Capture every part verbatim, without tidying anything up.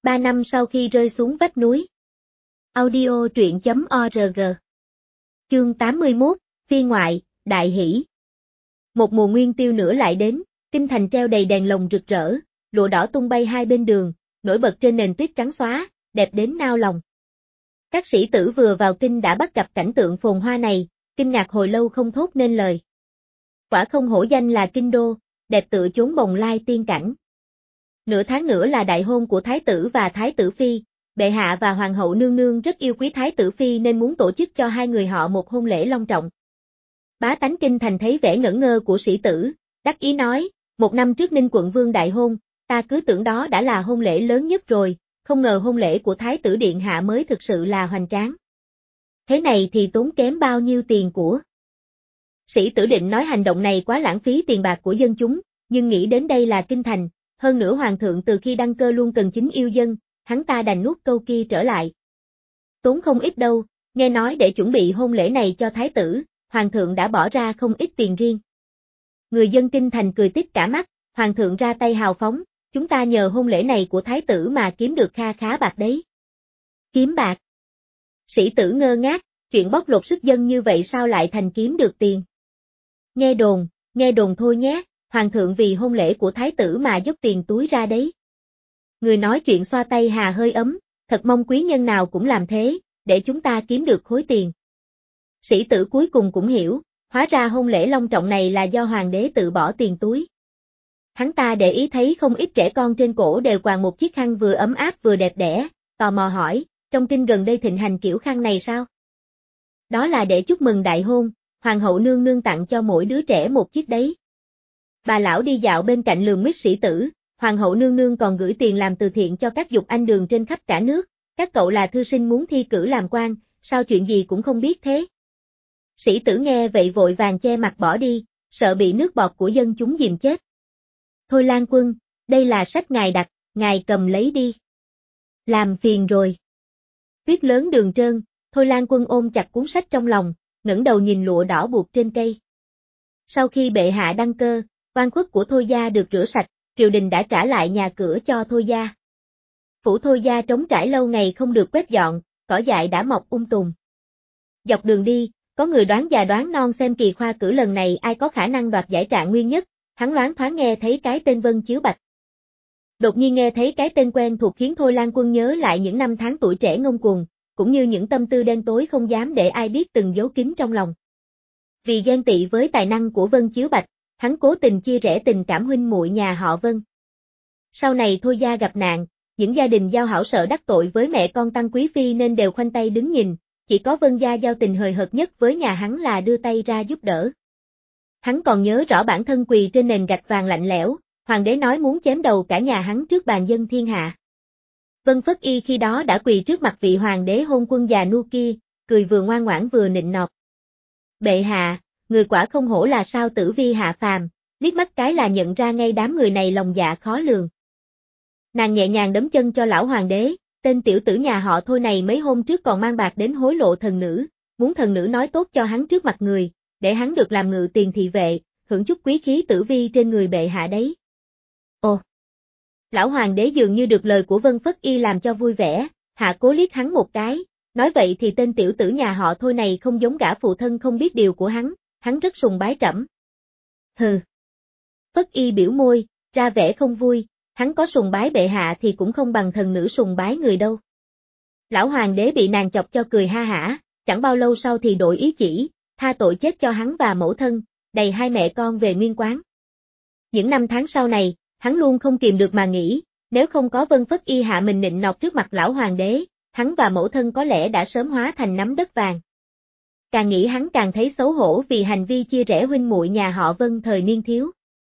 Ba năm sau khi rơi xuống vách núi. Audio truyện chấm org. Chương tám mươi mốt, Phi ngoại, đại hỷ. Một mùa nguyên tiêu nữa lại đến, kinh thành treo đầy đèn lồng rực rỡ, lụa đỏ tung bay hai bên đường, nổi bật trên nền tuyết trắng xóa, đẹp đến nao lòng. Các sĩ tử vừa vào kinh đã bắt gặp cảnh tượng phồn hoa này, kinh ngạc hồi lâu không thốt nên lời. Quả không hổ danh là kinh đô, đẹp tựa chốn bồng lai tiên cảnh. Nửa tháng nữa là đại hôn của thái tử và thái tử phi, bệ hạ và hoàng hậu nương nương rất yêu quý thái tử phi nên muốn tổ chức cho hai người họ một hôn lễ long trọng. Bá tánh kinh thành thấy vẻ ngẩn ngơ của sĩ tử, đắc ý nói, một năm trước Ninh quận vương đại hôn, ta cứ tưởng đó đã là hôn lễ lớn nhất rồi, không ngờ hôn lễ của thái tử điện hạ mới thực sự là hoành tráng. Thế này thì tốn kém bao nhiêu tiền của. Sĩ tử định nói hành động này quá lãng phí tiền bạc của dân chúng, nhưng nghĩ đến đây là kinh thành, hơn nữa hoàng thượng từ khi đăng cơ luôn cần chính yêu dân, hắn ta đành nuốt câu kia trở lại. Tốn không ít đâu, nghe nói để chuẩn bị hôn lễ này cho thái tử, hoàng thượng đã bỏ ra không ít tiền riêng. Người dân kinh thành cười tít cả mắt, hoàng thượng ra tay hào phóng, chúng ta nhờ hôn lễ này của thái tử mà kiếm được kha khá bạc đấy. Kiếm bạc? Sĩ tử ngơ ngác, chuyện bóc lột sức dân như vậy sao lại thành kiếm được tiền? Nghe đồn, nghe đồn thôi nhé, hoàng thượng vì hôn lễ của thái tử mà dốc tiền túi ra đấy. Người nói chuyện xoa tay hà hơi ấm, thật mong quý nhân nào cũng làm thế, để chúng ta kiếm được khối tiền. Sĩ tử cuối cùng cũng hiểu, hóa ra hôn lễ long trọng này là do hoàng đế tự bỏ tiền túi. Hắn ta để ý thấy không ít trẻ con trên cổ đều quàng một chiếc khăn vừa ấm áp vừa đẹp đẽ, tò mò hỏi, trong kinh gần đây thịnh hành kiểu khăn này sao? Đó là để chúc mừng đại hôn, hoàng hậu nương nương tặng cho mỗi đứa trẻ một chiếc đấy. Bà lão đi dạo bên cạnh lườm mít sĩ tử, hoàng hậu nương nương còn gửi tiền làm từ thiện cho các dục anh đường trên khắp cả nước, các cậu là thư sinh muốn thi cử làm quan, sao chuyện gì cũng không biết thế? Sĩ tử nghe vậy vội vàng che mặt bỏ đi, sợ bị nước bọt của dân chúng dìm chết. Thôi Lan Quân, đây là sách ngài đặt, ngài cầm lấy đi. Làm phiền rồi. Tuyết lớn đường trơn, Thôi Lan Quân ôm chặt cuốn sách trong lòng, ngẩng đầu nhìn lụa đỏ buộc trên cây. Sau khi bệ hạ đăng cơ, oan khuất của Thôi gia được rửa sạch, triều đình đã trả lại nhà cửa cho Thôi gia. Phủ Thôi gia trống trải lâu ngày không được quét dọn, cỏ dại đã mọc um tùm. Dọc đường đi, có người đoán già đoán non xem kỳ khoa cử lần này ai có khả năng đoạt giải trạng nguyên nhất, hắn loáng thoáng nghe thấy cái tên Vân Chiếu Bạch. Đột nhiên nghe thấy cái tên quen thuộc khiến Thôi Lan Quân nhớ lại những năm tháng tuổi trẻ ngông cuồng, cũng như những tâm tư đen tối không dám để ai biết từng giấu kín trong lòng. Vì ghen tị với tài năng của Vân Chiếu Bạch, hắn cố tình chia rẽ tình cảm huynh muội nhà họ Vân. Sau này Thôi gia gặp nạn, những gia đình giao hảo sợ đắc tội với mẹ con Tăng Quý Phi nên đều khoanh tay đứng nhìn, chỉ có Vân gia giao tình hời hợt nhất với nhà hắn là đưa tay ra giúp đỡ. Hắn còn nhớ rõ bản thân quỳ trên nền gạch vàng lạnh lẽo, hoàng đế nói muốn chém đầu cả nhà hắn trước bàn dân thiên hạ. Vân Phất Y khi đó đã quỳ trước mặt vị hoàng đế hôn quân già nua kia, cười vừa ngoan ngoãn vừa nịnh nọt. Bệ hạ, người quả không hổ là sao tử vi hạ phàm, liếc mắt cái là nhận ra ngay đám người này lòng dạ khó lường. Nàng nhẹ nhàng đấm chân cho lão hoàng đế, tên tiểu tử nhà họ Thôi này mấy hôm trước còn mang bạc đến hối lộ thần nữ, muốn thần nữ nói tốt cho hắn trước mặt người, để hắn được làm ngự tiền thị vệ, hưởng chút quý khí tử vi trên người bệ hạ đấy. Ồ! Lão hoàng đế dường như được lời của Vân Phất Y làm cho vui vẻ, hạ cố liếc hắn một cái, nói vậy thì tên tiểu tử nhà họ Thôi này không giống gã phụ thân không biết điều của hắn, hắn rất sùng bái trẫm. Hừ. Phất Y biểu môi, ra vẻ không vui, hắn có sùng bái bệ hạ thì cũng không bằng thần nữ sùng bái người đâu. Lão hoàng đế bị nàng chọc cho cười ha hả, chẳng bao lâu sau thì đổi ý chỉ, tha tội chết cho hắn và mẫu thân, đầy hai mẹ con về nguyên quán. Những năm tháng sau này, hắn luôn không kìm được mà nghĩ, nếu không có Vân Phất Y hạ mình nịnh nọt trước mặt lão hoàng đế, hắn và mẫu thân có lẽ đã sớm hóa thành nắm đất vàng. Càng nghĩ hắn càng thấy xấu hổ vì hành vi chia rẽ huynh muội nhà họ Vân thời niên thiếu.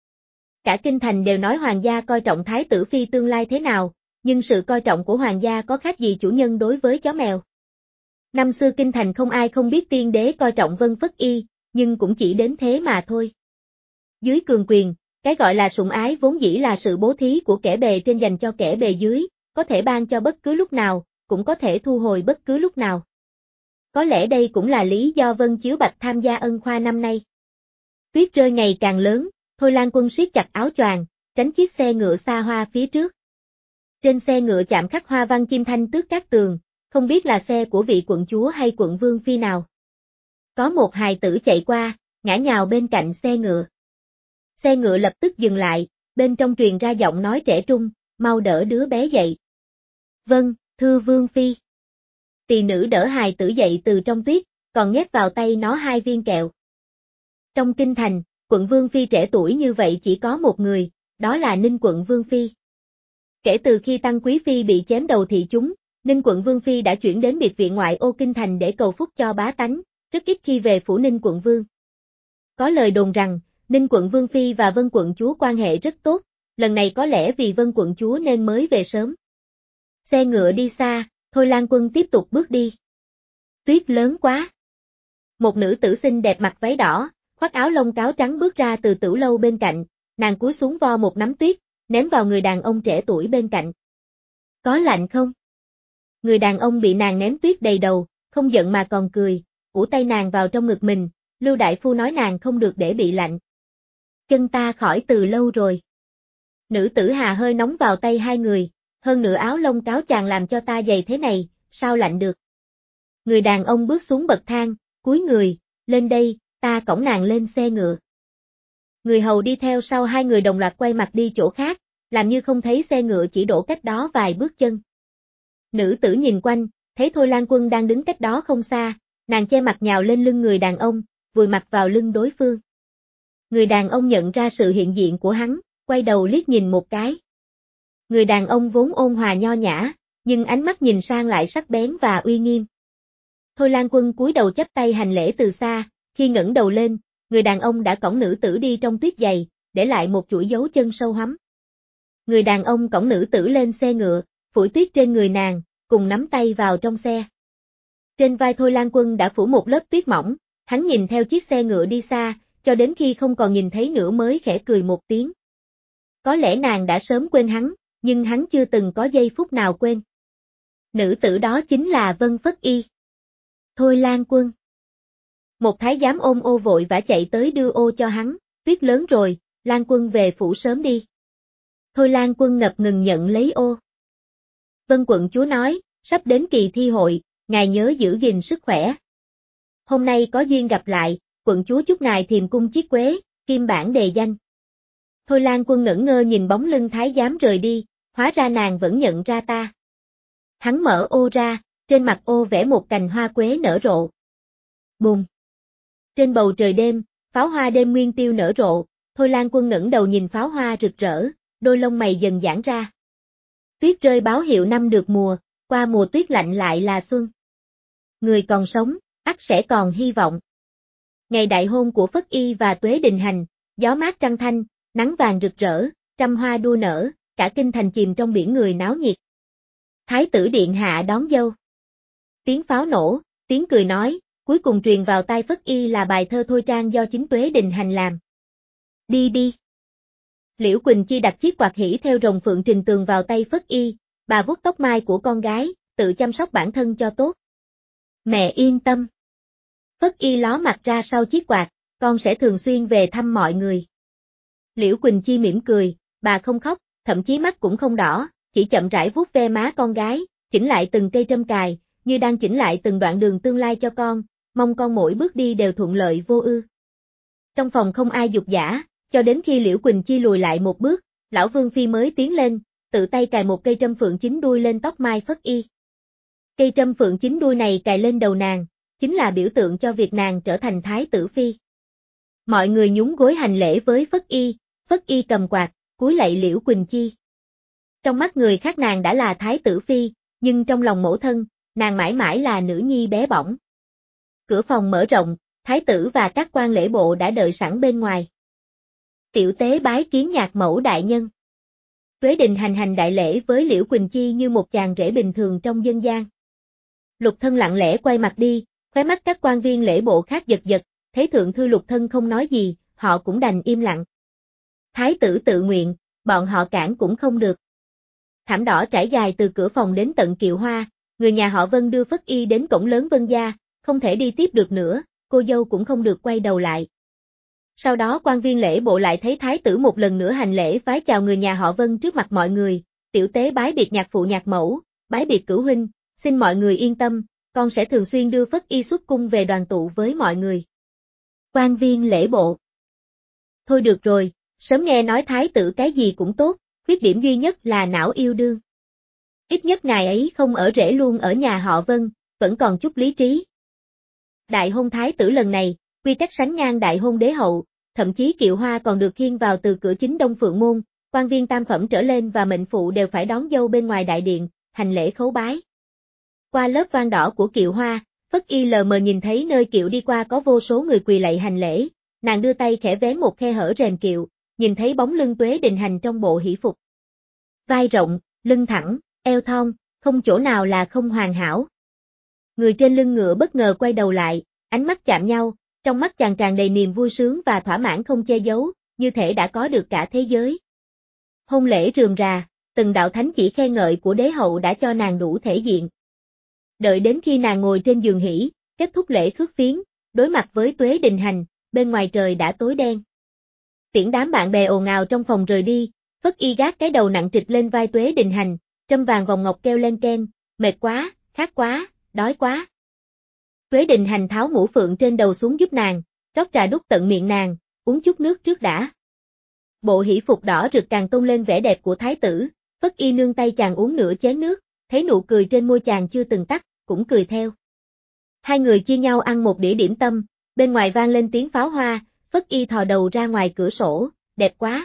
Cả kinh thành đều nói hoàng gia coi trọng thái tử phi tương lai thế nào, nhưng sự coi trọng của hoàng gia có khác gì chủ nhân đối với chó mèo. Năm xưa kinh thành không ai không biết tiên đế coi trọng Vân Phất Y, nhưng cũng chỉ đến thế mà thôi. Dưới cường quyền, cái gọi là sủng ái vốn dĩ là sự bố thí của kẻ bề trên dành cho kẻ bề dưới, có thể ban cho bất cứ lúc nào, cũng có thể thu hồi bất cứ lúc nào. Có lẽ đây cũng là lý do Vân Chiếu Bạch tham gia ân khoa năm nay. Tuyết rơi ngày càng lớn, Thôi Lan Quân siết chặt áo choàng, tránh chiếc xe ngựa xa hoa phía trước. Trên xe ngựa chạm khắc hoa văn chim thanh tước cát tường, không biết là xe của vị quận chúa hay quận vương phi nào. Có một hài tử chạy qua, ngã nhào bên cạnh xe ngựa. Xe ngựa lập tức dừng lại, bên trong truyền ra giọng nói trẻ trung, mau đỡ đứa bé dậy. Vâng, thưa vương phi. Tỳ nữ đỡ hài tử dậy từ trong tuyết, còn nhét vào tay nó hai viên kẹo. Trong kinh thành, quận vương phi trẻ tuổi như vậy chỉ có một người, đó là Ninh quận vương phi. Kể từ khi Tăng Quý phi bị chém đầu thị chúng, Ninh quận vương phi đã chuyển đến biệt viện ngoại ô kinh thành để cầu phúc cho bá tánh, rất ít khi về phủ Ninh quận vương. Có lời đồn rằng, Ninh quận vương phi và Vân quận chúa quan hệ rất tốt, lần này có lẽ vì Vân quận chúa nên mới về sớm. Xe ngựa đi xa, Thôi Lan Quân tiếp tục bước đi. Tuyết lớn quá. Một nữ tử xinh đẹp mặc váy đỏ, khoác áo lông cáo trắng bước ra từ tửu lâu bên cạnh, nàng cúi xuống vo một nắm tuyết, ném vào người đàn ông trẻ tuổi bên cạnh. Có lạnh không? Người đàn ông bị nàng ném tuyết đầy đầu, không giận mà còn cười, ủ tay nàng vào trong ngực mình, Lưu đại phu nói nàng không được để bị lạnh. Chân ta khỏi từ lâu rồi. Nữ tử hà hơi nóng vào tay hai người, hơn nữa áo lông cáo chàng làm cho ta dày thế này, sao lạnh được. Người đàn ông bước xuống bậc thang, cúi người, lên đây, ta cõng nàng lên xe ngựa. Người hầu đi theo sau hai người đồng loạt quay mặt đi chỗ khác, làm như không thấy xe ngựa chỉ đổ cách đó vài bước chân. Nữ tử nhìn quanh, thấy Thôi Lan Quân đang đứng cách đó không xa, nàng che mặt nhào lên lưng người đàn ông, vùi mặt vào lưng đối phương. Người đàn ông nhận ra sự hiện diện của hắn, quay đầu liếc nhìn một cái. Người đàn ông vốn ôn hòa nho nhã, nhưng ánh mắt nhìn sang lại sắc bén và uy nghiêm. Thôi Lan Quân cúi đầu chắp tay hành lễ từ xa, khi ngẩng đầu lên, người đàn ông đã cõng nữ tử đi trong tuyết dày, để lại một chuỗi dấu chân sâu hắm. Người đàn ông cõng nữ tử lên xe ngựa, phủi tuyết trên người nàng, cùng nắm tay vào trong xe. Trên vai Thôi Lan Quân đã phủ một lớp tuyết mỏng, hắn nhìn theo chiếc xe ngựa đi xa, cho đến khi không còn nhìn thấy nữa mới khẽ cười một tiếng. Có lẽ nàng đã sớm quên hắn, nhưng hắn chưa từng có giây phút nào quên. Nữ tử đó chính là Vân Phất Y. Thôi Lan Quân. Một thái giám ôm ô vội vã chạy tới đưa ô cho hắn, tuyết lớn rồi, Lan Quân về phủ sớm đi. Thôi Lan Quân ngập ngừng nhận lấy ô. Vân quận chúa nói, sắp đến kỳ thi hội, ngài nhớ giữ gìn sức khỏe. Hôm nay có duyên gặp lại, quận chúa chúc ngài thiềm cung chiết quế, kim bản đề danh. Thôi Lan Quân ngẩn ngơ nhìn bóng lưng thái giám rời đi, hóa ra nàng vẫn nhận ra ta. Hắn mở ô ra, trên mặt ô vẽ một cành hoa quế nở rộ. Bùm! Trên bầu trời đêm, pháo hoa đêm nguyên tiêu nở rộ, Thôi Lan Quân ngẩng đầu nhìn pháo hoa rực rỡ, đôi lông mày dần giãn ra. Tuyết rơi báo hiệu năm được mùa, qua mùa tuyết lạnh lại là xuân. Người còn sống, ắt sẽ còn hy vọng. Ngày đại hôn của Phất Y và Tuế Đình Hành, gió mát trăng thanh, nắng vàng rực rỡ, trăm hoa đua nở, cả kinh thành chìm trong biển người náo nhiệt. Thái tử điện hạ đón dâu. Tiếng pháo nổ, tiếng cười nói, cuối cùng truyền vào tai Phất Y là bài thơ thôi trang do chính Tuế Đình Hành làm. Đi đi. Liễu Quỳnh Chi đặt chiếc quạt hỷ theo rồng phượng trình tường vào tay Phất Y, bà vuốt tóc mai của con gái, tự chăm sóc bản thân cho tốt. Mẹ yên tâm. Phất Y ló mặt ra sau chiếc quạt, con sẽ thường xuyên về thăm mọi người. Liễu Quỳnh Chi mỉm cười, bà không khóc, thậm chí mắt cũng không đỏ, chỉ chậm rãi vuốt ve má con gái, chỉnh lại từng cây trâm cài, như đang chỉnh lại từng đoạn đường tương lai cho con, mong con mỗi bước đi đều thuận lợi vô ư. Trong phòng không ai dục dã, cho đến khi Liễu Quỳnh Chi lùi lại một bước, lão Vương Phi mới tiến lên, tự tay cài một cây trâm phượng chín đuôi lên tóc mai Phất Y. Cây trâm phượng chín đuôi này cài lên đầu nàng, chính là biểu tượng cho việc nàng trở thành Thái tử Phi. Mọi người nhún gối hành lễ với Phất Y, Phất Y cầm quạt, cúi lạy Liễu Quỳnh Chi. Trong mắt người khác nàng đã là Thái tử Phi, nhưng trong lòng mẫu thân, nàng mãi mãi là nữ nhi bé bỏng. Cửa phòng mở rộng, Thái tử và các quan lễ bộ đã đợi sẵn bên ngoài. Tiểu tế bái kiến nhạc mẫu đại nhân. Tuế Đình Hành hành đại lễ với Liễu Quỳnh Chi như một chàng rể bình thường trong dân gian. Lục Thân lặng lẽ quay mặt đi, khóe mắt các quan viên lễ bộ khác giật giật, thấy thượng thư Lục Thân không nói gì, họ cũng đành im lặng. Thái tử tự nguyện, bọn họ cản cũng không được. Thảm đỏ trải dài từ cửa phòng đến tận kiệu hoa, người nhà họ Vân đưa Phất Y đến cổng lớn Vân gia, không thể đi tiếp được nữa, cô dâu cũng không được quay đầu lại. Sau đó quan viên lễ bộ lại thấy thái tử một lần nữa hành lễ vái chào người nhà họ Vân trước mặt mọi người, tiểu tế bái biệt nhạc phụ nhạc mẫu, bái biệt cửu huynh, xin mọi người yên tâm, con sẽ thường xuyên đưa Phất Y xuất cung về đoàn tụ với mọi người. Quan viên lễ bộ. Thôi được rồi, sớm nghe nói thái tử cái gì cũng tốt, khuyết điểm duy nhất là não yêu đương. Ít nhất ngài ấy không ở rễ luôn ở nhà họ Vân, vẫn còn chút lý trí. Đại hôn thái tử lần này, quy cách sánh ngang đại hôn đế hậu, thậm chí kiệu hoa còn được khiêng vào từ cửa chính Đông Phượng Môn, quan viên tam phẩm trở lên và mệnh phụ đều phải đón dâu bên ngoài đại điện, hành lễ khấu bái. Qua lớp vang đỏ của kiệu hoa, Phất Y lờ mờ nhìn thấy nơi kiệu đi qua có vô số người quỳ lạy hành lễ, nàng đưa tay khẽ vén một khe hở rèm kiệu, nhìn thấy bóng lưng Tuế Đình Hành trong bộ hỷ phục. Vai rộng, lưng thẳng, eo thon, không chỗ nào là không hoàn hảo. Người trên lưng ngựa bất ngờ quay đầu lại, ánh mắt chạm nhau, trong mắt chàng tràn đầy niềm vui sướng và thỏa mãn không che giấu, như thể đã có được cả thế giới. Hôn lễ rườm rà, từng đạo thánh chỉ khen ngợi của đế hậu đã cho nàng đủ thể diện. Đợi đến khi nàng ngồi trên giường hỷ, kết thúc lễ khước phiến, đối mặt với Tuế Đình Hành, bên ngoài trời đã tối đen. Tiễn đám bạn bè ồn ào trong phòng rời đi, Phất Y gác cái đầu nặng trịch lên vai Tuế Đình Hành, trâm vàng vòng ngọc kêu lên keng, mệt quá, khát quá, đói quá. Tuế Đình Hành tháo mũ phượng trên đầu xuống giúp nàng, rót trà đút tận miệng nàng, uống chút nước trước đã. Bộ hỷ phục đỏ rực càng tôn lên vẻ đẹp của thái tử, Phất Y nương tay chàng uống nửa chén nước, thấy nụ cười trên môi chàng chưa từng tắt, cũng cười theo. Hai người chia nhau ăn một đĩa điểm tâm, bên ngoài vang lên tiếng pháo hoa, Phất Y thò đầu ra ngoài cửa sổ, đẹp quá.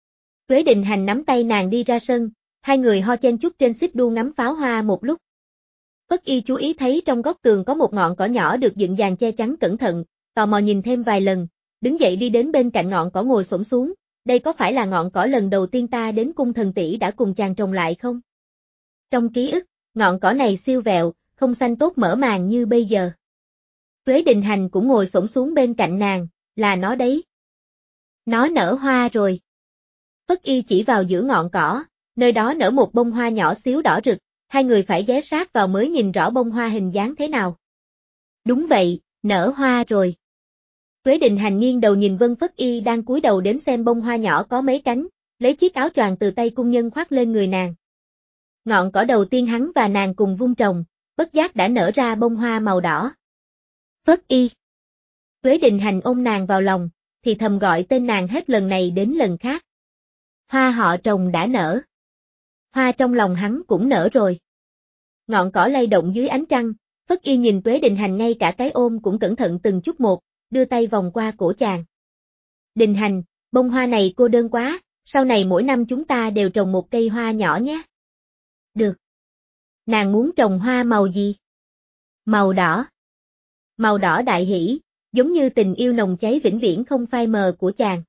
Tuế Đình Hành nắm tay nàng đi ra sân, hai người ho chen chúc trên xích đu ngắm pháo hoa một lúc. Phất Y chú ý thấy trong góc tường có một ngọn cỏ nhỏ được dựng dàn che chắn cẩn thận, tò mò nhìn thêm vài lần, đứng dậy đi đến bên cạnh ngọn cỏ ngồi xổm xuống, đây có phải là ngọn cỏ lần đầu tiên ta đến cung thần tỷ đã cùng chàng trồng lại không? Trong ký ức, ngọn cỏ này siêu vẹo, không xanh tốt mở màng như bây giờ. Tuế Đình Hành cũng ngồi xổm xuống bên cạnh nàng, là nó đấy. Nó nở hoa rồi. Phất Y chỉ vào giữa ngọn cỏ, nơi đó nở một bông hoa nhỏ xíu đỏ rực, hai người phải ghé sát vào mới nhìn rõ bông hoa hình dáng thế nào. Đúng vậy, nở hoa rồi. Tuế Đình Hành nghiêng đầu nhìn Vân Phất Y đang cúi đầu đếm xem bông hoa nhỏ có mấy cánh, lấy chiếc áo choàng từ tay cung nhân khoác lên người nàng. Ngọn cỏ đầu tiên hắn và nàng cùng vun trồng, bất giác đã nở ra bông hoa màu đỏ. Phất Y. Tuế Đình Hành ôm nàng vào lòng, thì thầm gọi tên nàng hết lần này đến lần khác. Hoa họ trồng đã nở. Hoa trong lòng hắn cũng nở rồi. Ngọn cỏ lay động dưới ánh trăng, Phất Y nhìn Tuế Đình Hành ngay cả cái ôm cũng cẩn thận từng chút một, đưa tay vòng qua cổ chàng. Đình Hành, bông hoa này cô đơn quá, sau này mỗi năm chúng ta đều trồng một cây hoa nhỏ nhé. Được. Nàng muốn trồng hoa màu gì? Màu đỏ. Màu đỏ đại hỷ, giống như tình yêu nồng cháy vĩnh viễn không phai mờ của chàng.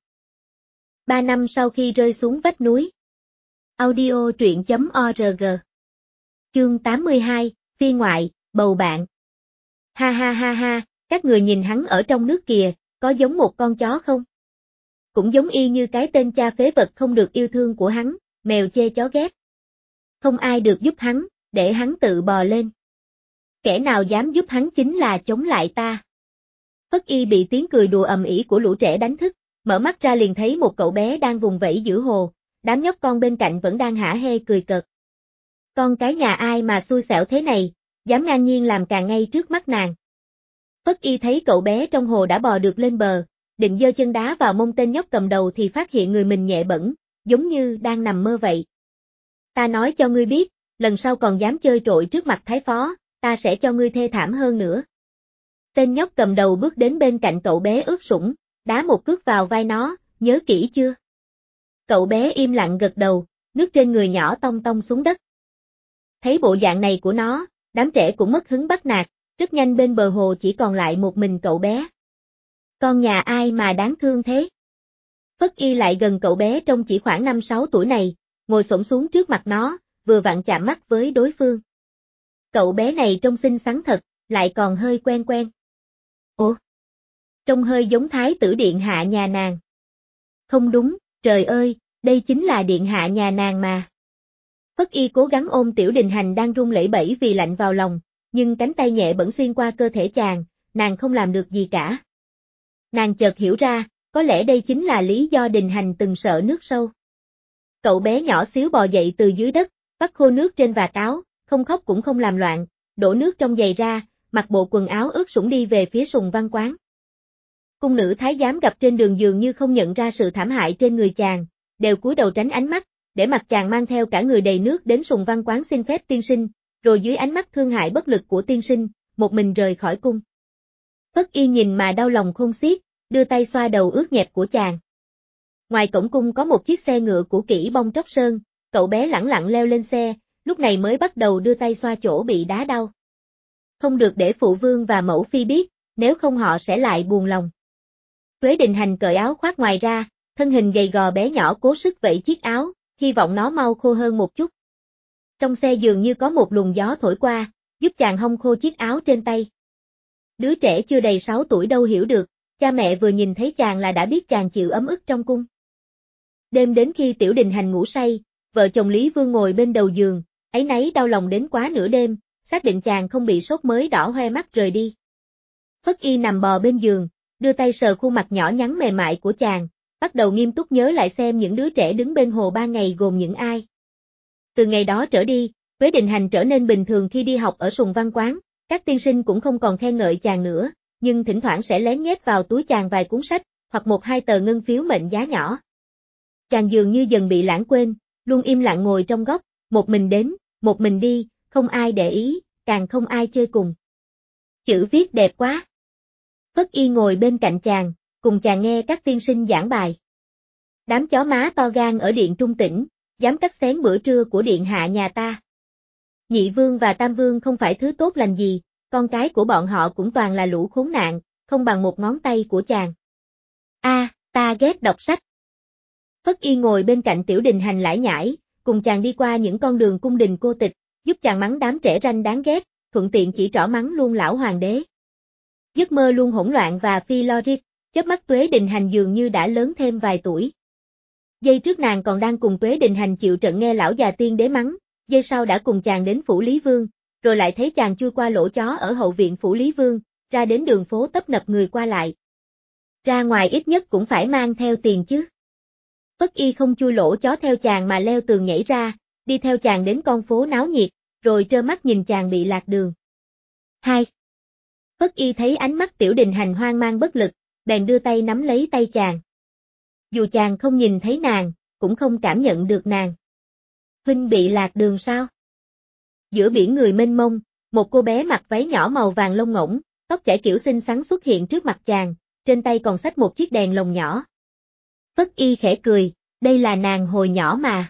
Ba năm sau khi rơi xuống vách núi. Audio truyện chấm org. Chương tám mươi hai, Phi ngoại, bầu bạn. Ha ha ha ha, các người nhìn hắn ở trong nước kìa, có giống một con chó không? Cũng giống y như cái tên cha phế vật không được yêu thương của hắn, mèo chê chó ghét. Không ai được giúp hắn, để hắn tự bò lên. Kẻ nào dám giúp hắn chính là chống lại ta. Phất Y bị tiếng cười đùa ầm ĩ của lũ trẻ đánh thức, mở mắt ra liền thấy một cậu bé đang vùng vẫy giữa hồ, đám nhóc con bên cạnh vẫn đang hả hê cười cợt. Con cái nhà ai mà xui xẻo thế này, dám ngang nhiên làm càng ngay trước mắt nàng. Phất Y thấy cậu bé trong hồ đã bò được lên bờ, định giơ chân đá vào mông tên nhóc cầm đầu thì phát hiện người mình nhẹ bẫng, giống như đang nằm mơ vậy. Ta nói cho ngươi biết, lần sau còn dám chơi trội trước mặt thái phó, ta sẽ cho ngươi thê thảm hơn nữa. Tên nhóc cầm đầu bước đến bên cạnh cậu bé ướt sũng, đá một cước vào vai nó, nhớ kỹ chưa? Cậu bé im lặng gật đầu, nước trên người nhỏ tông tông xuống đất. Thấy bộ dạng này của nó, đám trẻ cũng mất hứng bắt nạt, rất nhanh bên bờ hồ chỉ còn lại một mình cậu bé. Con nhà ai mà đáng thương thế? Phất Y lại gần cậu bé trông chỉ khoảng năm sáu tuổi này, ngồi xổm xuống trước mặt nó, vừa vặn chạm mắt với đối phương. Cậu bé này trông xinh xắn thật, lại còn hơi quen quen. Ủa? Trông hơi giống thái tử điện hạ nhà nàng. Không đúng, trời ơi, đây chính là điện hạ nhà nàng mà. Phất Y cố gắng ôm Tiểu Đình Hành đang run lẩy bẩy vì lạnh vào lòng, nhưng cánh tay nhẹ bẫng xuyên qua cơ thể chàng, nàng không làm được gì cả. Nàng chợt hiểu ra, có lẽ đây chính là lý do Đình Hành từng sợ nước sâu. Cậu bé nhỏ xíu bò dậy từ dưới đất, vắt khô nước trên vạt áo, không khóc cũng không làm loạn, đổ nước trong giày ra, mặc bộ quần áo ướt sũng đi về phía Sùng Văn Quán. Cung nữ thái giám gặp trên đường dường như không nhận ra sự thảm hại trên người chàng, đều cúi đầu tránh ánh mắt, để mặc chàng mang theo cả người đầy nước đến Sùng Văn Quán xin phép tiên sinh, rồi dưới ánh mắt thương hại bất lực của tiên sinh, một mình rời khỏi cung. Phất Y nhìn mà đau lòng khôn xiết, đưa tay xoa đầu ướt nhẹp của chàng. Ngoài cổng cung có một chiếc xe ngựa cũ kỹ bong tróc sơn, cậu bé lẳng lặng leo lên xe, lúc này mới bắt đầu đưa tay xoa chỗ bị đá đau. Không được để phụ vương và mẫu phi biết, nếu không họ sẽ lại buồn lòng. Tuế Đình Hành cởi áo khoác ngoài ra, thân hình gầy gò bé nhỏ cố sức vẫy chiếc áo, hy vọng nó mau khô hơn một chút. Trong xe dường như có một luồng gió thổi qua, giúp chàng hong khô chiếc áo trên tay. Đứa trẻ chưa đầy sáu tuổi đâu hiểu được, cha mẹ vừa nhìn thấy chàng là đã biết chàng chịu ấm ức trong cung. Đêm đến khi Tiểu Đình Hành ngủ say, vợ chồng Lý Vương ngồi bên đầu giường, áy náy đau lòng đến quá nửa đêm, xác định chàng không bị sốt mới đỏ hoe mắt rời đi. Phất Y nằm bò bên giường, đưa tay sờ khuôn mặt nhỏ nhắn mềm mại của chàng, bắt đầu nghiêm túc nhớ lại xem những đứa trẻ đứng bên hồ ba ngày gồm những ai. Từ ngày đó trở đi, Tuế Đình Hành trở nên bình thường khi đi học ở Sùng Văn Quán, các tiên sinh cũng không còn khen ngợi chàng nữa, nhưng thỉnh thoảng sẽ lén nhét vào túi chàng vài cuốn sách, hoặc một hai tờ ngân phiếu mệnh giá nhỏ. Chàng dường như dần bị lãng quên, luôn im lặng ngồi trong góc, một mình đến, một mình đi, không ai để ý, càng không ai chơi cùng. Chữ viết đẹp quá. Phất Y ngồi bên cạnh chàng, cùng chàng nghe các tiên sinh giảng bài. Đám chó má to gan ở điện Trung Tĩnh, dám cắt xén bữa trưa của điện hạ nhà ta. Nhị vương và tam vương không phải thứ tốt lành gì, con cái của bọn họ cũng toàn là lũ khốn nạn, không bằng một ngón tay của chàng. A, à, ta ghét đọc sách. Phất Y ngồi bên cạnh Tiểu Đình Hành lải nhải, cùng chàng đi qua những con đường cung đình cô tịch, giúp chàng mắng đám trẻ ranh đáng ghét, thuận tiện chỉ trỏ mắng luôn lão hoàng đế. Giấc mơ luôn hỗn loạn và phi logic, chớp mắt Tuế Đình Hành dường như đã lớn thêm vài tuổi. Giây trước nàng còn đang cùng Tuế Đình Hành chịu trận nghe lão già tiên đế mắng, giây sau đã cùng chàng đến phủ Lý Vương, rồi lại thấy chàng chui qua lỗ chó ở hậu viện phủ Lý Vương, ra đến đường phố tấp nập người qua lại. Ra ngoài ít nhất cũng phải mang theo tiền chứ. Phất Y không chui lỗ chó theo chàng mà leo tường nhảy ra, đi theo chàng đến con phố náo nhiệt, rồi trơ mắt nhìn chàng bị lạc đường. Hai. Phất Y thấy ánh mắt Tiểu Đình Hành hoang mang bất lực, bèn đưa tay nắm lấy tay chàng. Dù chàng không nhìn thấy nàng, cũng không cảm nhận được nàng. Huynh bị lạc đường sao? Giữa biển người mênh mông, một cô bé mặc váy nhỏ màu vàng lông ngỗng, tóc chải kiểu xinh xắn xuất hiện trước mặt chàng, trên tay còn xách một chiếc đèn lồng nhỏ. Phất Y khẽ cười, đây là nàng hồi nhỏ mà.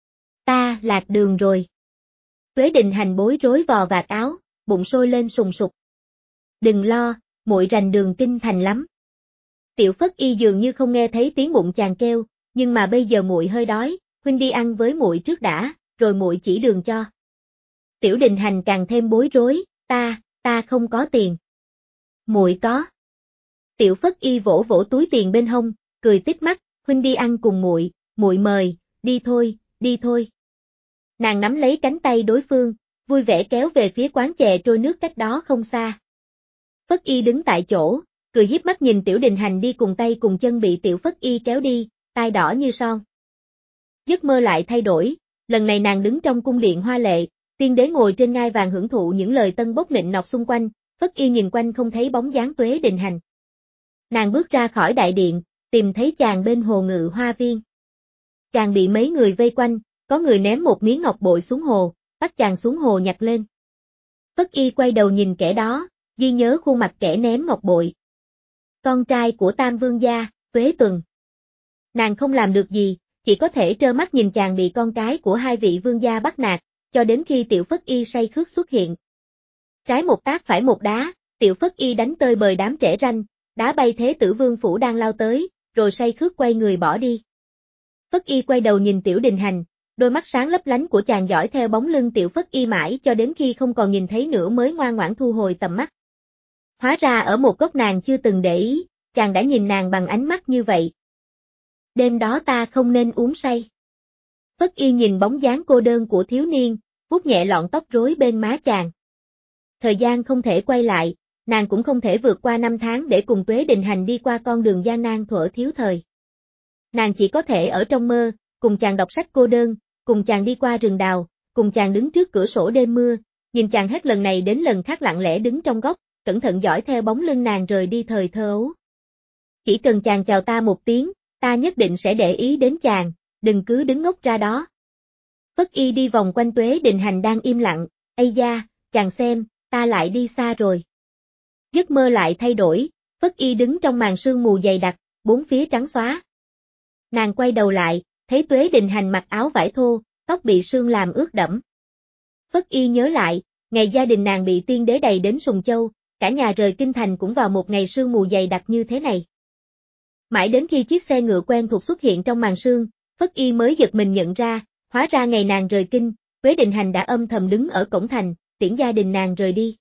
Ta lạc đường rồi. Tuế Đình Hành bối rối vò vạt áo, bụng sôi lên sùng sục. Đừng lo, muội rành đường kinh thành lắm. Tiểu Phất Y dường như không nghe thấy tiếng bụng chàng kêu, nhưng mà bây giờ muội hơi đói, huynh đi ăn với muội trước đã, rồi muội chỉ đường cho. Tiểu Đình Hành càng thêm bối rối, ta, ta không có tiền. Muội có. Tiểu Phất Y vỗ vỗ túi tiền bên hông, cười tít mắt, huynh đi ăn cùng muội, muội mời, đi thôi, đi thôi. Nàng nắm lấy cánh tay đối phương, vui vẻ kéo về phía quán chè trôi nước cách đó không xa. Phất Y đứng tại chỗ, cười hiếp mắt nhìn Tiểu Đình Hành đi cùng tay cùng chân bị Tiểu Phất Y kéo đi, tai đỏ như son. Giấc mơ lại thay đổi, lần này nàng đứng trong cung điện hoa lệ, tiên đế ngồi trên ngai vàng hưởng thụ những lời tân bốc nịnh nọt xung quanh, Phất Y nhìn quanh không thấy bóng dáng Tuế Đình Hành. Nàng bước ra khỏi đại điện, tìm thấy chàng bên hồ ngự hoa viên. Chàng bị mấy người vây quanh, có người ném một miếng ngọc bội xuống hồ, bắt chàng xuống hồ nhặt lên. Phất Y quay đầu nhìn kẻ đó, ghi nhớ khuôn mặt kẻ ném ngọc bội. Con trai của Tam Vương gia, Tuế Tuần. Nàng không làm được gì, chỉ có thể trơ mắt nhìn chàng bị con cái của hai vị vương gia bắt nạt, cho đến khi Tiểu Phất Y say khướt xuất hiện. Trái một tác phải một đá, Tiểu Phất Y đánh tơi bời đám trẻ ranh, đá bay Thế Tử Vương phủ đang lao tới, rồi say khướt quay người bỏ đi. Phất Y quay đầu nhìn Tiểu Đình Hành, đôi mắt sáng lấp lánh của chàng dõi theo bóng lưng Tiểu Phất Y mãi cho đến khi không còn nhìn thấy nữa mới ngoan ngoãn thu hồi tầm mắt. Hóa ra ở một góc nàng chưa từng để ý, chàng đã nhìn nàng bằng ánh mắt như vậy. Đêm đó ta không nên uống say. Phất Y nhìn bóng dáng cô đơn của thiếu niên, vuốt nhẹ lọn tóc rối bên má chàng. Thời gian không thể quay lại, nàng cũng không thể vượt qua năm tháng để cùng Tuế Đình Hành đi qua con đường gian nan thuở thiếu thời. Nàng chỉ có thể ở trong mơ, cùng chàng đọc sách cô đơn, cùng chàng đi qua rừng đào, cùng chàng đứng trước cửa sổ đêm mưa, nhìn chàng hết lần này đến lần khác lặng lẽ đứng trong góc, cẩn thận dõi theo bóng lưng nàng rời đi thời thơ ấu. Chỉ cần chàng chào ta một tiếng, ta nhất định sẽ để ý đến chàng, đừng cứ đứng ngốc ra đó. Phất Y đi vòng quanh Tuế Đình Hành đang im lặng, ây da, chàng xem, ta lại đi xa rồi. Giấc mơ lại thay đổi, Phất Y đứng trong màn sương mù dày đặc, bốn phía trắng xóa. Nàng quay đầu lại, thấy Tuế Đình Hành mặc áo vải thô, tóc bị sương làm ướt đẫm. Phất Y nhớ lại, ngày gia đình nàng bị tiên đế đày đến Sùng Châu, cả nhà rời kinh thành cũng vào một ngày sương mù dày đặc như thế này. Mãi đến khi chiếc xe ngựa quen thuộc xuất hiện trong màn sương, Phất Y mới giật mình nhận ra, hóa ra ngày nàng rời kinh, Tuế Đình Hành đã âm thầm đứng ở cổng thành, tiễn gia đình nàng rời đi.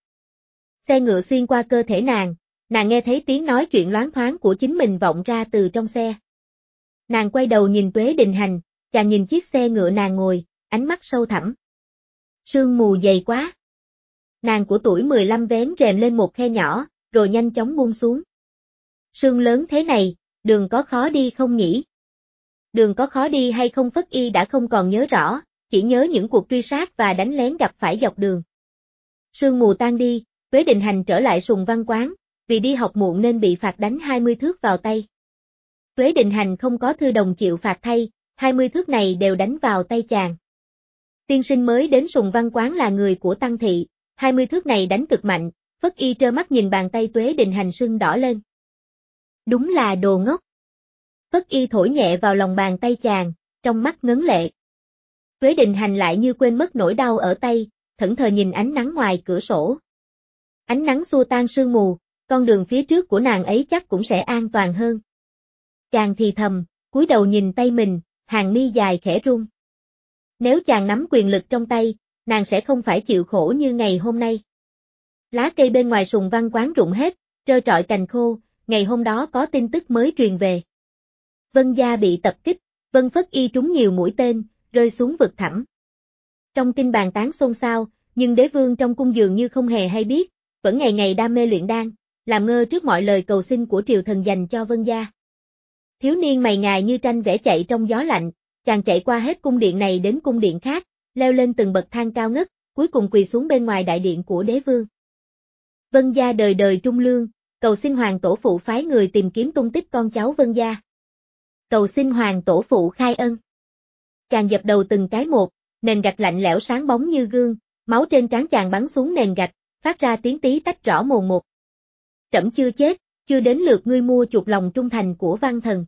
Xe ngựa xuyên qua cơ thể nàng, nàng nghe thấy tiếng nói chuyện loáng thoáng của chính mình vọng ra từ trong xe. Nàng quay đầu nhìn Tuế Đình Hành, chàng nhìn chiếc xe ngựa nàng ngồi, ánh mắt sâu thẳm. Sương mù dày quá. Nàng của tuổi mười lăm vén rèm lên một khe nhỏ, rồi nhanh chóng buông xuống. Sương lớn thế này, đường có khó đi không nhỉ? Đường có khó đi hay không Phất Y đã không còn nhớ rõ, chỉ nhớ những cuộc truy sát và đánh lén gặp phải dọc đường. Sương mù tan đi, Tuế Đình Hành trở lại Sùng Văn Quán, vì đi học muộn nên bị phạt đánh hai mươi thước vào tay. Tuế Đình Hành không có thư đồng chịu phạt thay, hai mươi thước này đều đánh vào tay chàng. Tiên sinh mới đến Sùng Văn Quán là người của Tăng Thị, hai mươi thước này đánh cực mạnh, Phất Y trơ mắt nhìn bàn tay Tuế Đình Hành sưng đỏ lên. Đúng là đồ ngốc. Phất Y thổi nhẹ vào lòng bàn tay chàng, trong mắt ngấn lệ. Tuế Đình Hành lại như quên mất nỗi đau ở tay, thẫn thờ nhìn ánh nắng ngoài cửa sổ. Ánh nắng xua tan sương mù, con đường phía trước của nàng ấy chắc cũng sẽ an toàn hơn. Chàng thì thầm, cúi đầu nhìn tay mình, hàng mi dài khẽ rung. Nếu chàng nắm quyền lực trong tay, nàng sẽ không phải chịu khổ như ngày hôm nay. Lá cây bên ngoài Sùng Văn Quán rụng hết, trơ trọi cành khô, ngày hôm đó có tin tức mới truyền về. Vân gia bị tập kích, Vân Phất Y trúng nhiều mũi tên, rơi xuống vực thẳm. Trong kinh bàn tán xôn xao, nhưng đế vương trong cung dường như không hề hay biết, vẫn ngày ngày đam mê luyện đan, làm ngơ trước mọi lời cầu xin của triều thần dành cho Vân gia. Thiếu niên mày ngài như tranh vẽ chạy trong gió lạnh, chàng chạy qua hết cung điện này đến cung điện khác, leo lên từng bậc thang cao ngất, cuối cùng quỳ xuống bên ngoài đại điện của đế vương. Vân gia đời đời trung lương, cầu xin hoàng tổ phụ phái người tìm kiếm tung tích con cháu Vân gia. Cầu xin hoàng tổ phụ khai ân. Chàng dập đầu từng cái một, nền gạch lạnh lẽo sáng bóng như gương, máu trên trán chàng bắn xuống nền gạch, phát ra tiếng tí tách rõ mồn một. Trẫm chưa chết, chưa đến lượt ngươi mua chuộc lòng trung thành của văn thần.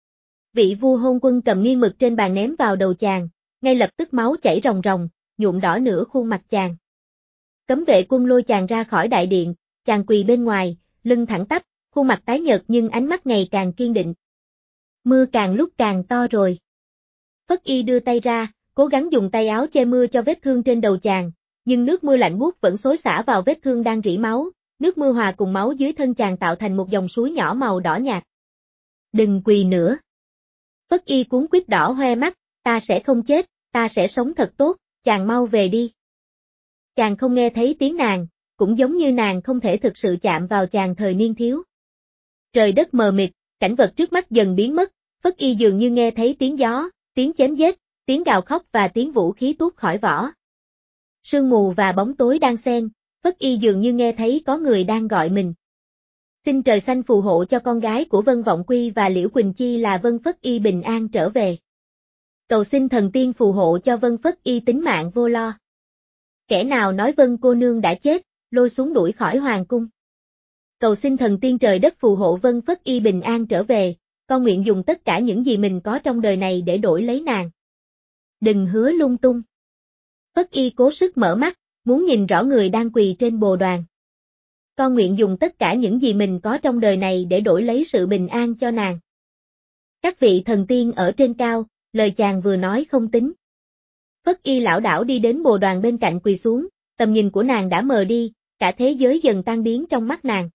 Vị vua hôn quân cầm nghiêng mực trên bàn ném vào đầu chàng, ngay lập tức máu chảy ròng ròng, nhuộm đỏ nửa khuôn mặt chàng. Cấm vệ quân lôi chàng ra khỏi đại điện, chàng quỳ bên ngoài, lưng thẳng tắp, khuôn mặt tái nhợt nhưng ánh mắt ngày càng kiên định. Mưa càng lúc càng to rồi. Phất Y đưa tay ra, cố gắng dùng tay áo che mưa cho vết thương trên đầu chàng, nhưng nước mưa lạnh buốt vẫn xối xả vào vết thương đang rỉ máu, nước mưa hòa cùng máu dưới thân chàng tạo thành một dòng suối nhỏ màu đỏ nhạt. Đừng quỳ nữa. Phất Y cuống quýt đỏ hoe mắt, ta sẽ không chết, ta sẽ sống thật tốt, chàng mau về đi. Chàng không nghe thấy tiếng nàng, cũng giống như nàng không thể thực sự chạm vào chàng thời niên thiếu. Trời đất mờ mịt, cảnh vật trước mắt dần biến mất, Phất Y dường như nghe thấy tiếng gió, tiếng chém giết, tiếng gào khóc và tiếng vũ khí tuốt khỏi vỏ. Sương mù và bóng tối đang xen, Phất Y dường như nghe thấy có người đang gọi mình. Xin trời xanh phù hộ cho con gái của Vân Vọng Quy và Liễu Quỳnh Chi là Vân Phất Y bình an trở về. Cầu xin thần tiên phù hộ cho Vân Phất Y tính mạng vô lo. Kẻ nào nói Vân cô nương đã chết, lôi xuống đuổi khỏi hoàng cung. Cầu xin thần tiên trời đất phù hộ Vân Phất Y bình an trở về, con nguyện dùng tất cả những gì mình có trong đời này để đổi lấy nàng. Đừng hứa lung tung. Phất Y cố sức mở mắt, muốn nhìn rõ người đang quỳ trên bồ đoàn. Con nguyện dùng tất cả những gì mình có trong đời này để đổi lấy sự bình an cho nàng. Các vị thần tiên ở trên cao, lời chàng vừa nói không tính. Phất Y lảo đảo đi đến bồ đoàn bên cạnh quỳ xuống, tầm nhìn của nàng đã mờ đi, cả thế giới dần tan biến trong mắt nàng.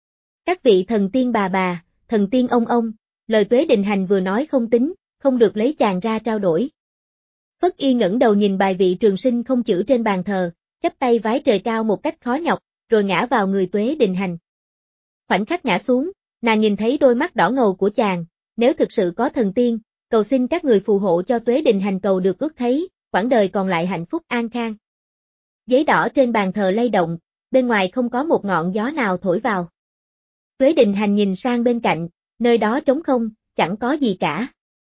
Các vị thần tiên bà bà, thần tiên ông ông, lời Tuế Đình Hành vừa nói không tính, không được lấy chàng ra trao đổi. Phất Y ngẩng đầu nhìn bài vị trường sinh không chữ trên bàn thờ, chắp tay vái trời cao một cách khó nhọc, rồi ngã vào người Tuế Đình Hành. Khoảnh khắc ngã xuống, nàng nhìn thấy đôi mắt đỏ ngầu của chàng, nếu thực sự có thần tiên, cầu xin các người phù hộ cho Tuế Đình Hành cầu được ước thấy, quãng đời còn lại hạnh phúc an khang. Giấy đỏ trên bàn thờ lay động, bên ngoài không có một ngọn gió nào thổi vào. Tuế Đình Hành nhìn sang bên cạnh, nơi đó trống không, chẳng có gì cả.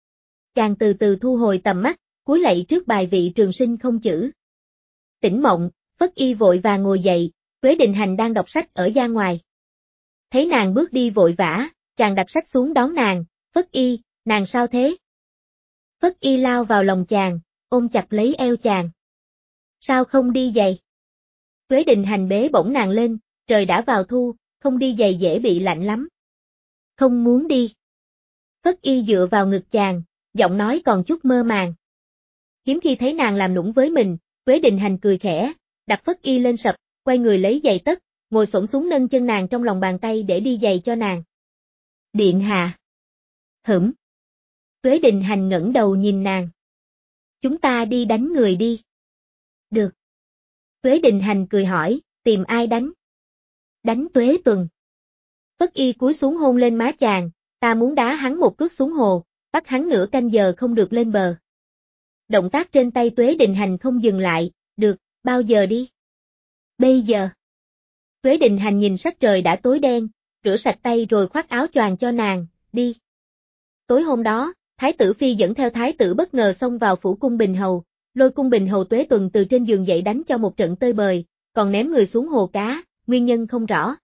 Chàng từ từ thu hồi tầm mắt, cúi lạy trước bài vị trường sinh không chữ. Tỉnh mộng, Phất Y vội vàng ngồi dậy, Tuế Đình Hành đang đọc sách ở gian ngoài. Thấy nàng bước đi vội vã, chàng đặt sách xuống đón nàng, Phất Y, nàng sao thế? Phất Y lao vào lòng chàng, ôm chặt lấy eo chàng. Sao không đi giày? Tuế Đình Hành bế bổng nàng lên, trời đã vào thu, không đi giày dễ bị lạnh lắm. Không muốn đi. Phất Y dựa vào ngực chàng, giọng nói còn chút mơ màng. Hiếm khi thấy nàng làm nũng với mình, Tuế Đình Hành cười khẽ, đặt Phất Y lên sập, quay người lấy giày tất, ngồi xổm xuống nâng chân nàng trong lòng bàn tay để đi giày cho nàng. Điện hạ. Hửm. Tuế Đình Hành ngẩng đầu nhìn nàng. Chúng ta đi đánh người đi. Được. Tuế Đình Hành cười hỏi, tìm ai đánh? Đánh Tuế Tuần. Phất Y cúi xuống hôn lên má chàng, ta muốn đá hắn một cước xuống hồ, bắt hắn nửa canh giờ không được lên bờ. Động tác trên tay Tuế Đình Hành không dừng lại, được, bao giờ đi? Bây giờ. Tuế Đình Hành nhìn sắc trời đã tối đen, rửa sạch tay rồi khoác áo choàng cho nàng, đi. Tối hôm đó, Thái tử Phi dẫn theo Thái tử bất ngờ xông vào phủ cung Bình Hầu, lôi cung Bình Hầu Tuế Tuần từ trên giường dậy đánh cho một trận tơi bời, còn ném người xuống hồ cá, nguyên nhân không rõ.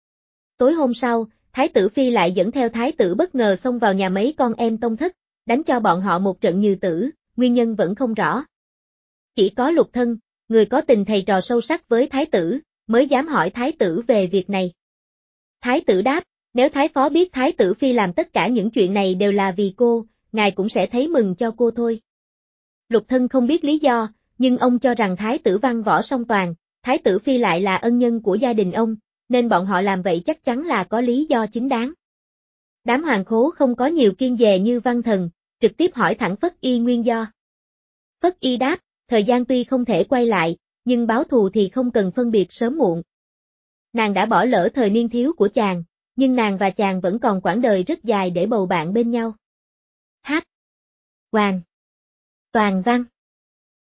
Tối hôm sau, Thái tử Phi lại dẫn theo Thái tử bất ngờ xông vào nhà mấy con em tông thất, đánh cho bọn họ một trận như tử, nguyên nhân vẫn không rõ. Chỉ có Lục Thân, người có tình thầy trò sâu sắc với Thái tử, mới dám hỏi Thái tử về việc này. Thái tử đáp, nếu Thái phó biết Thái tử Phi làm tất cả những chuyện này đều là vì cô, ngài cũng sẽ thấy mừng cho cô thôi. Lục Thân không biết lý do, nhưng ông cho rằng Thái tử văn võ song toàn, Thái tử Phi lại là ân nhân của gia đình ông, nên bọn họ làm vậy chắc chắn là có lý do chính đáng. Đám hoàng khố không có nhiều kiên dè như Văn Thần, trực tiếp hỏi thẳng Phất Y nguyên do. Phất Y đáp, thời gian tuy không thể quay lại, nhưng báo thù thì không cần phân biệt sớm muộn. Nàng đã bỏ lỡ thời niên thiếu của chàng, nhưng nàng và chàng vẫn còn quãng đời rất dài để bầu bạn bên nhau. Hát. Hoàng. Toàn văn.